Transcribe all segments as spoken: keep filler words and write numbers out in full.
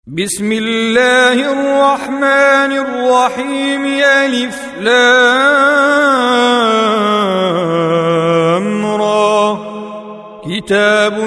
بسم الله الرحمن الرحيم. ألف لام را. كتاب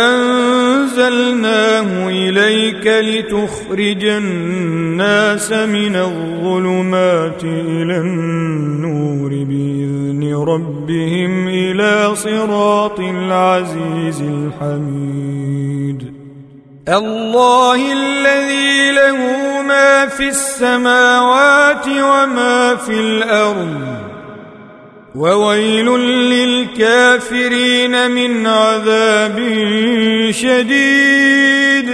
أنزلناه إليك لتخرج الناس من الظلمات إلى النور بإذن ربهم إلى صراط العزيز الحميد. الله الذي له ما في السماوات وما في الأرض، وويل للكافرين من عذاب شديد.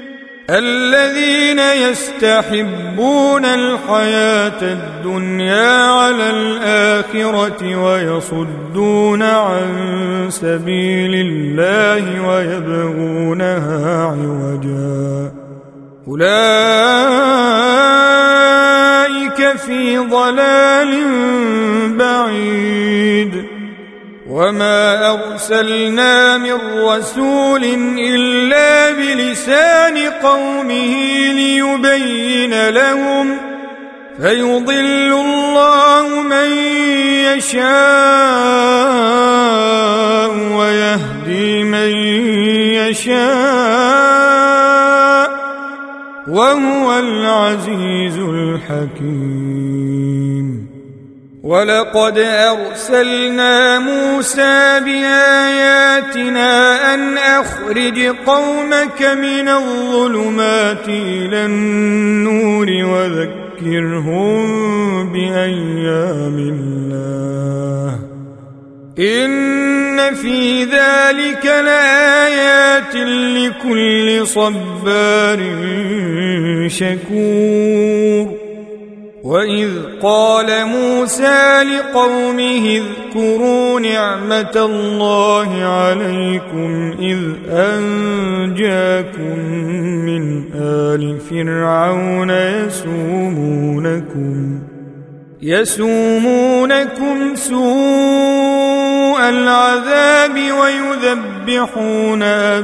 الذين يستحبون الحياة الدنيا على الآخرة ويصدون عن سبيل الله ويبغونها عوجا، أولئك في ضلال بعيد. وما أرسلنا من رسول إلا بلسان قومه ليبين لهم، فيضل الله من يشاء ويهدي من يشاء، وهو العزيز الحكيم. ولقد أرسلنا موسى بآياتنا أن أخرج قومك من الظلمات إلى النور وذكرهم بأيام الله، إن في ذلك لآيات لكل صبار شكور. وإذ قال موسى لقومه اذكروا نعمة الله عليكم إذ أنجاكم من آل فرعون يسومونكم يسومونكم سوء العذاب ويذبحون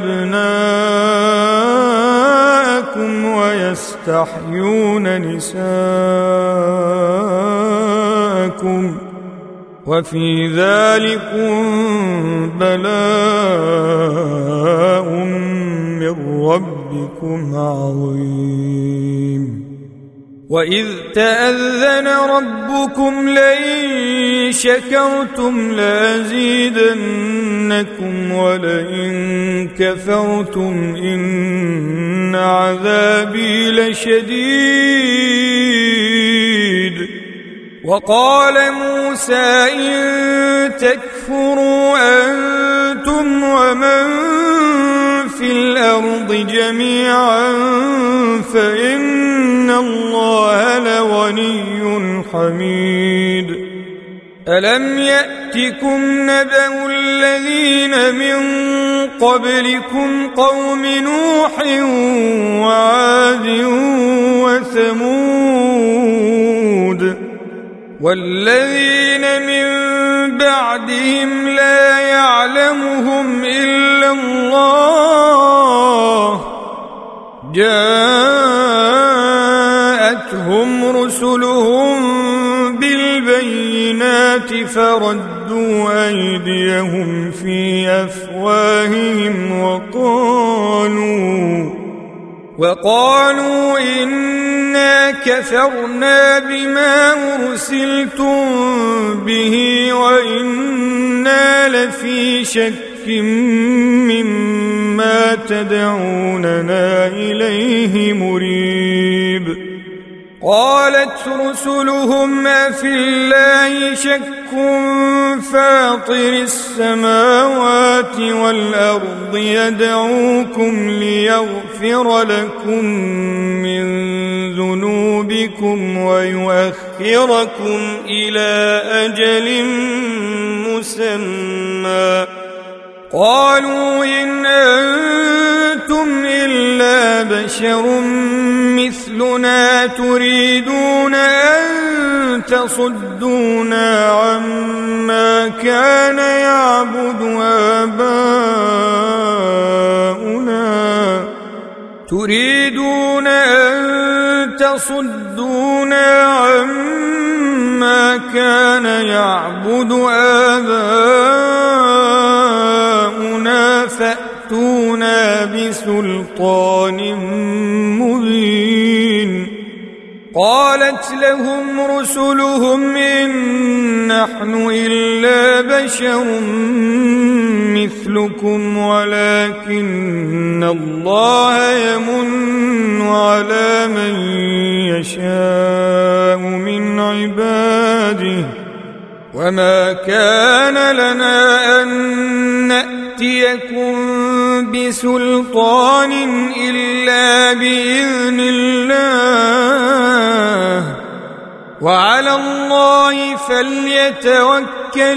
أبناءكم ويستحيون نساءكم، وفي ذلكم بلاء من ربكم عظيم. وإذ تأذن ربكم لئن شكرتم لأزيدنكم ولئن كفرتم إن عذابي لشديد. وقال موسى إن تكفروا أنتم ومن في الأرض جميعا فإن الله لغني حميد. ألم يأتكم نبأ الذين من قبلكم قوم نوح وعاد وثمود والذين من بعدهم لا يعلمهم إلا الله، جاءتهم رسلهم بالبينات فردوا أيديهم في أفواههم وقالوا وقالوا إنا كفرنا بما أرسلتم به وإنا لفي شك مما تدعوننا إليه مريب. قالت رسلهم أفي الله شك فاطر السماوات والأرض يدعوكم ليغفر لكم من ذنوبكم ويؤخركم إلى أجل مسمى. قالوا إن أنتم إلا بشر مثلنا تريدون أن تصدونا عما كان يعبد آباؤنا تريدون أن تصدونا عما كان يعبد آباؤنا فأتونا بسلطان مبين. قالت لهم رسلهم إن نحن إلا بشر مثلكم ولكن الله يمن على من يشاء من عباده وما كان لنا أن نأتيكم بسلطان إلا بإذن الله وعلى الله فليتوكل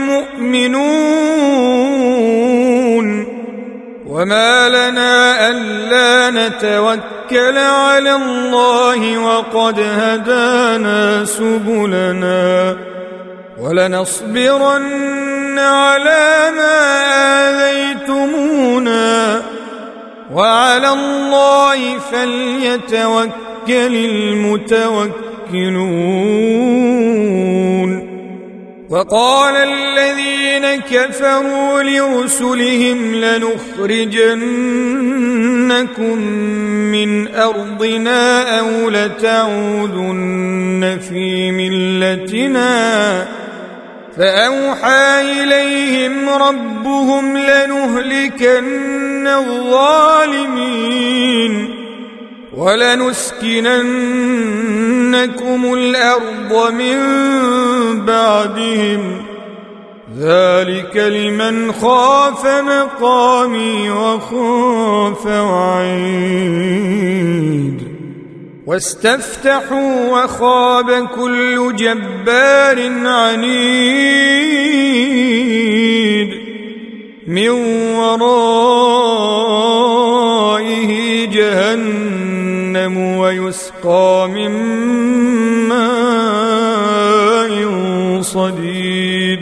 المؤمنون. وما لنا ألا نتوكل على الله وقد هدانا سبلنا ولنصبرن على ما آذيتمونا وعلى الله فليتوكل المتوكلون. وقال الذين كفروا لرسلهم لنخرجنكم من أرضنا أو لتعودن في ملتنا فأوحى إليهم ربهم لنهلكن الظالمين ولنسكننكم الأرض من بعدهم ذلك لمن خاف مقامي وخاف وعيد. واستفتحوا وخاب كل جبار عنيد من ورائه جهنم ويسقى من ماء صديد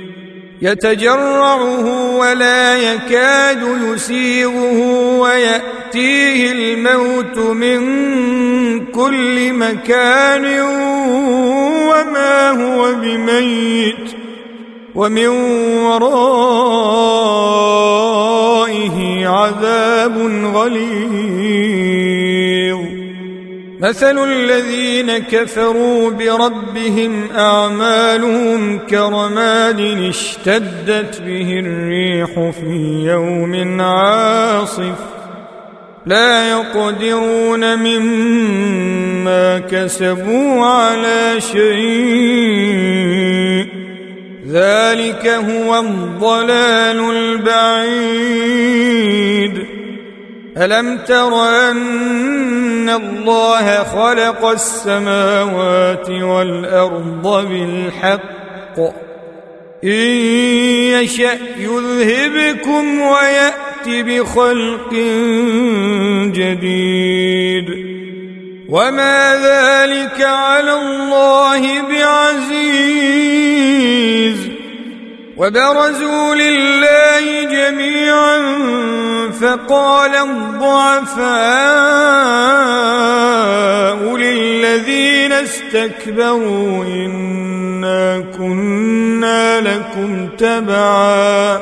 يتجرعه ولا يكاد يسيغه ويأتيه الموت من كل مكان وما هو بميت ومن ورائه عذاب غليظ. مثل الذين كفروا بربهم أعمالهم كرماد اشتدت به الريح في يوم عاصف لا يقدرون مما كسبوا على شيء ذلك هو الضلال البعيد. ألم تر أن الله خلق السماوات والأرض بالحق إن يشأ يذهبكم ويأتي بخلق جديد وما ذلك على الله بعزيز. وبرزوا لله جميعا فقال الضعفاء للذين استكبروا إنا كنا لكم تبعا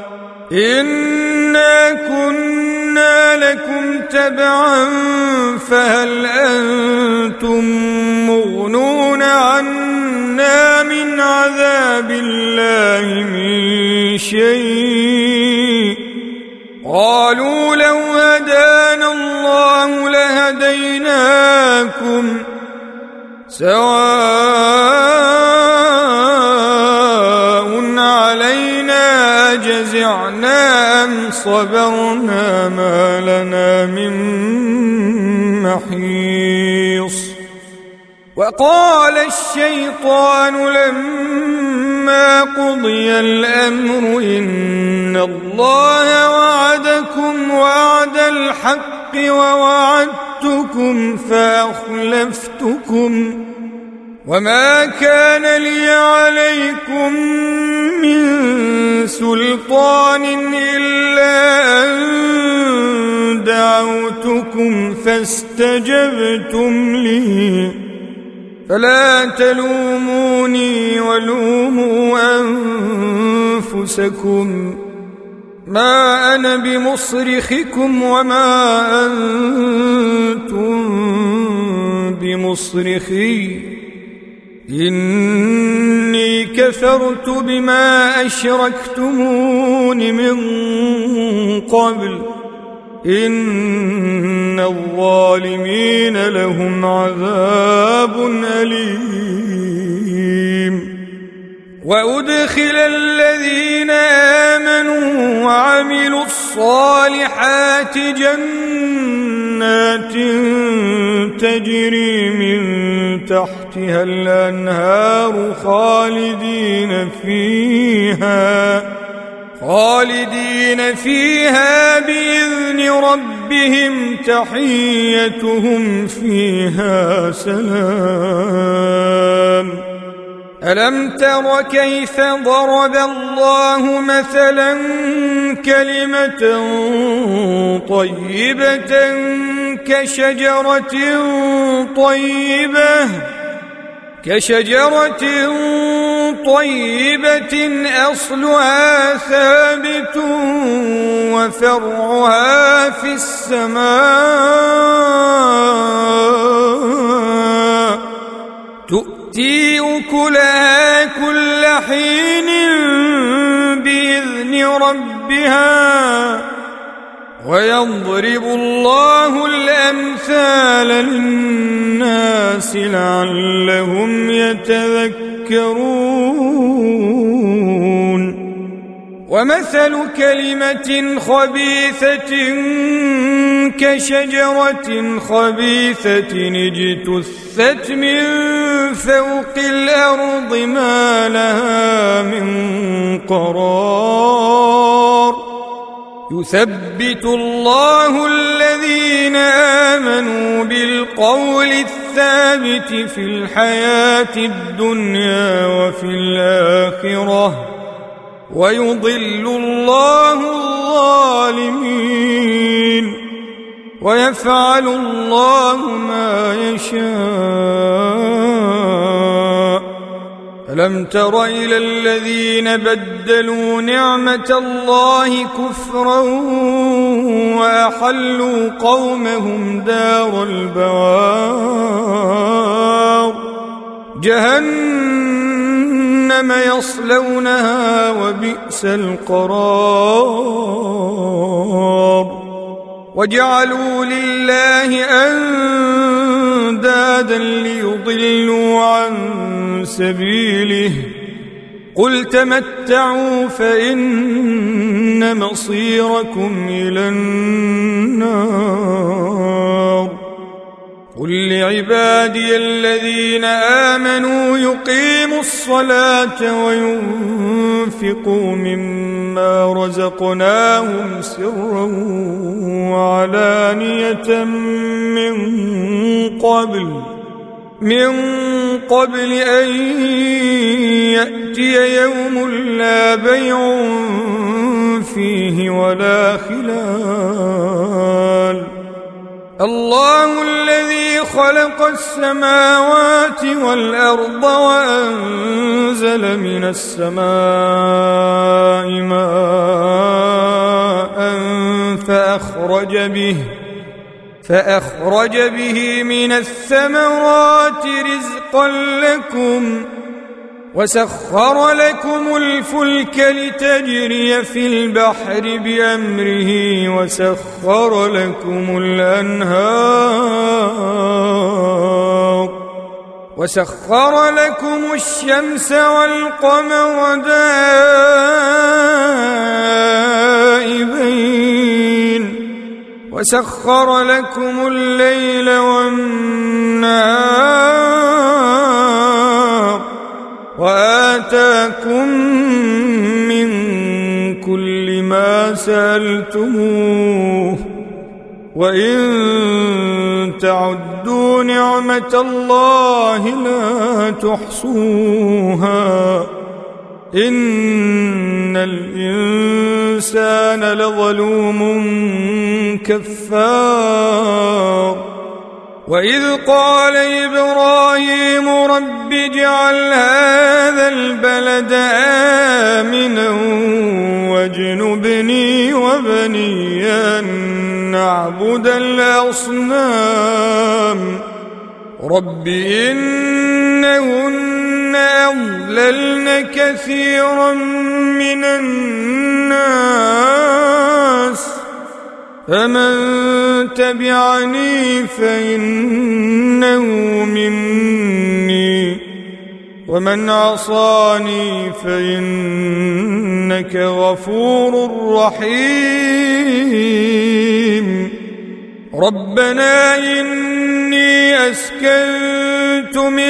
إنا كنا لكم تبعا فهل أنتم مغنون عنا من عذاب الله من شيء قالوا لو هدانا الله لهديناكم سواء علينا أجزعنا أم صبرنا ما لنا من محيص. وقال الشيطان لما قضي الأمر إن الله وعدكم وعد الحق ووعدتكم فأخلفتكم وما كان لي عليكم من سلطان إلا أن دعوتكم فاستجبتم لي فلا تلوموني ولوموا أنفسكم ما أنا بمصرخكم وما أنتم بمصرخي إني كفرت بما أشركتمون من قبل إن الظالمين لهم عذاب أليم وأدخل الذين آمنوا وعملوا الصالحات جنات تجري من تحتها الأنهار خالدين فيها خالدين فيها بإذن ربهم تحيتهم فيها سلام ألم تر كيف ضرب الله مثلا كلمة طيبة كشجرة طيبة كشجرة طيبة أصلها ثابت وفرعها في السماء تؤتي أكلها كل حين بإذن ربها ويضرب الله الأمثال للناس لعلهم يتذكرون ومثل كلمة خبيثة كشجرة خبيثة اجتثت من فوق الأرض ما لها من قرار يثبت الله الذين آمنوا بالقول الثابت في الحياة الدنيا وفي الآخرة ويضل الله الظالمين ويفعل الله ما يشاء ألم تر إلى الذين بدلوا نعمة الله كفرا وأحلوا قومهم دار البوار جهنم يصلونها وبئس القرار وجعلوا لله أندادا ليضلوا عن سبيله قل تمتعوا فإن مصيركم إلى النار قل لعبادي الذين آمنوا يقيموا الصلاة وينفقوا مما رزقناهم سرا وعلانية من قبل من قبل أن يأتي يوم لا بيع فيه ولا خلال الله الذي خلق السماوات والأرض وأنزل من السماء ماء فأخرج به فأخرج به من الثمرات رزقا لكم وسخر لكم الفلك لتجري في البحر بأمره وسخر لكم الأنهار وسخر لكم الشمس والقمر دائبين وسخر لكم الليل والنهار وآتاكم من كل ما سألتموه وإن تعدوا نعمة الله لا تحصوها إن الإنسان لظلوم كفار وإذ قال إبراهيم رب اجعل هذا البلد آمنا واجنبني وبني أن نعبد الأصنام رب إنهن أضللن كثيرا من الناس فمن تبعني فإنه مني ومن عصاني فإنك غفور رحيم ربنا إني أسكنت من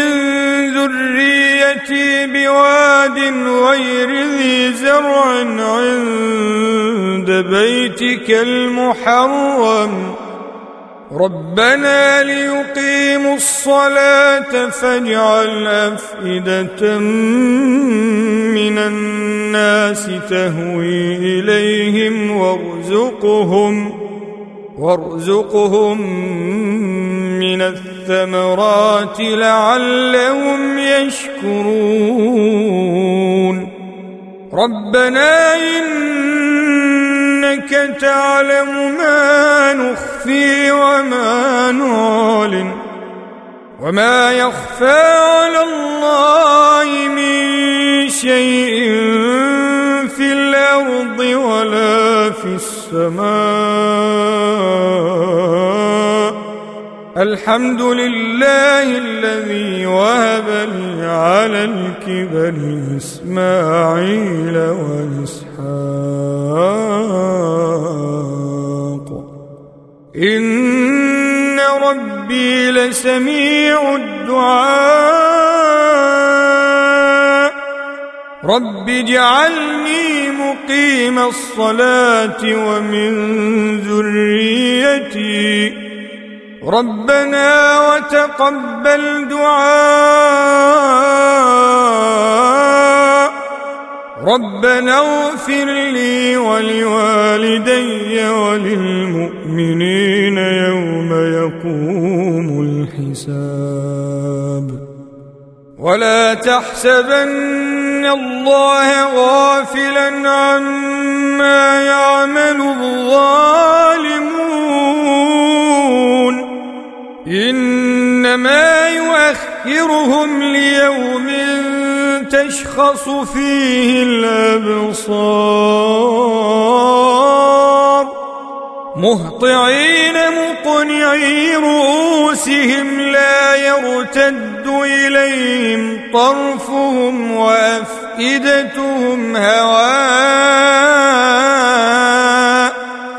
ذريتي بواد غير ذي زرع عند بيتك المحرم ربنا ليقيموا الصلاة فاجعل أفئدة من الناس تهوي إليهم وارزقهم وارزقهم من الثمرات لعلهم يشكرون ربنا إنك تعلم ما نخفي وما نعلن وما يخفى على الله من شيء في الأرض ولا في السماء الحمد لله الذي وهب لي على الكبر إسماعيل وإسحاق إن ربي لسميع الدعاء رب اجعلني مقيم الصلاة ومن ذريتي ربنا وتقبل دعاء ربنا اغفر لي ولوالدي وللمؤمنين يوم يقوم الحساب ولا تحسبن الله غافلا عما يعمل الظالمون إنما يؤخرهم ليوم تشخص فيه الأبصار مهطعين مقنعي رؤوسهم لا يرتد إليهم طرفهم وأفئدتهم هواء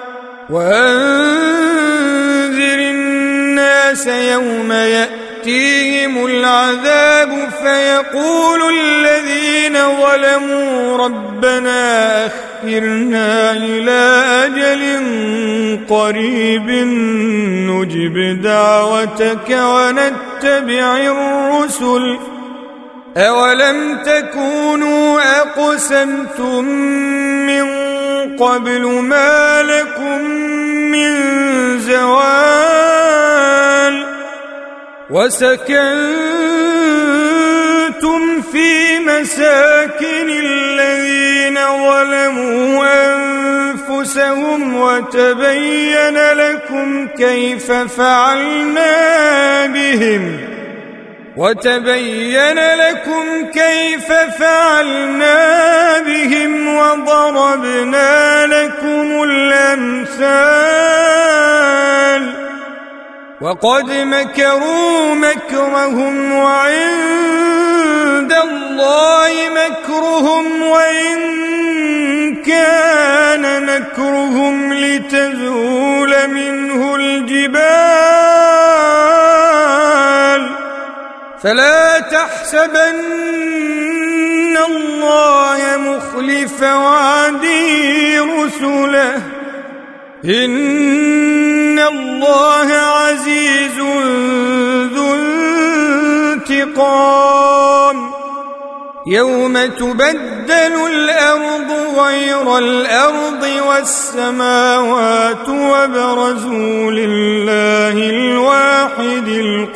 وأنذر الناس يوم يأتيهم العذاب فيقول الذين ظلموا ربنا أخرنا إلى أجل قريب نجب دعوتك ونتبع الرسل أولم تكونوا أقسمتم من قبل ما لكم من زوال وسكنتم في مساكن الذين ظلموا أنفسهم وتبين لكم كيف فعلنا بهم وتبين لكم كيف فعلنا بهم وضربنا لكم الأمثال وقد مكروا مكرهم وعند الله مكرهم وإن كان مكرهم لتزول منه الجبال فلا تحسبن الله مخلف وعده رسله إن الله عزيز ذو انتقام يوم تبدل الأرض غير الأرض والسماوات وبرزوا لله الواحد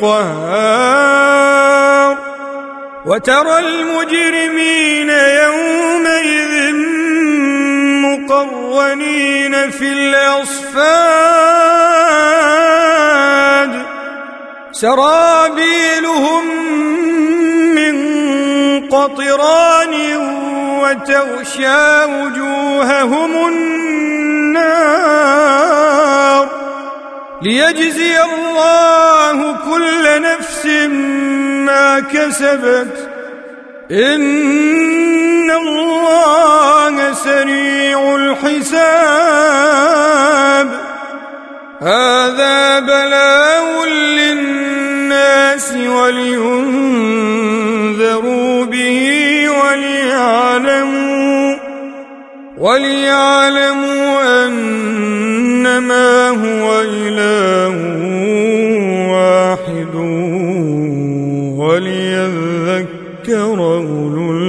القهار وترى المجرمين يومئذ مقرنين في الأصفاد سرابيلهم من قطران وتغشى وجوههم النار ليجزي الله كل نفس ما كسبت إن الله سريع الحساب هذا بلاغ للناس ولينذروا به وليعلموا وليعلموا أنما هو إله واحد وليذكر أولو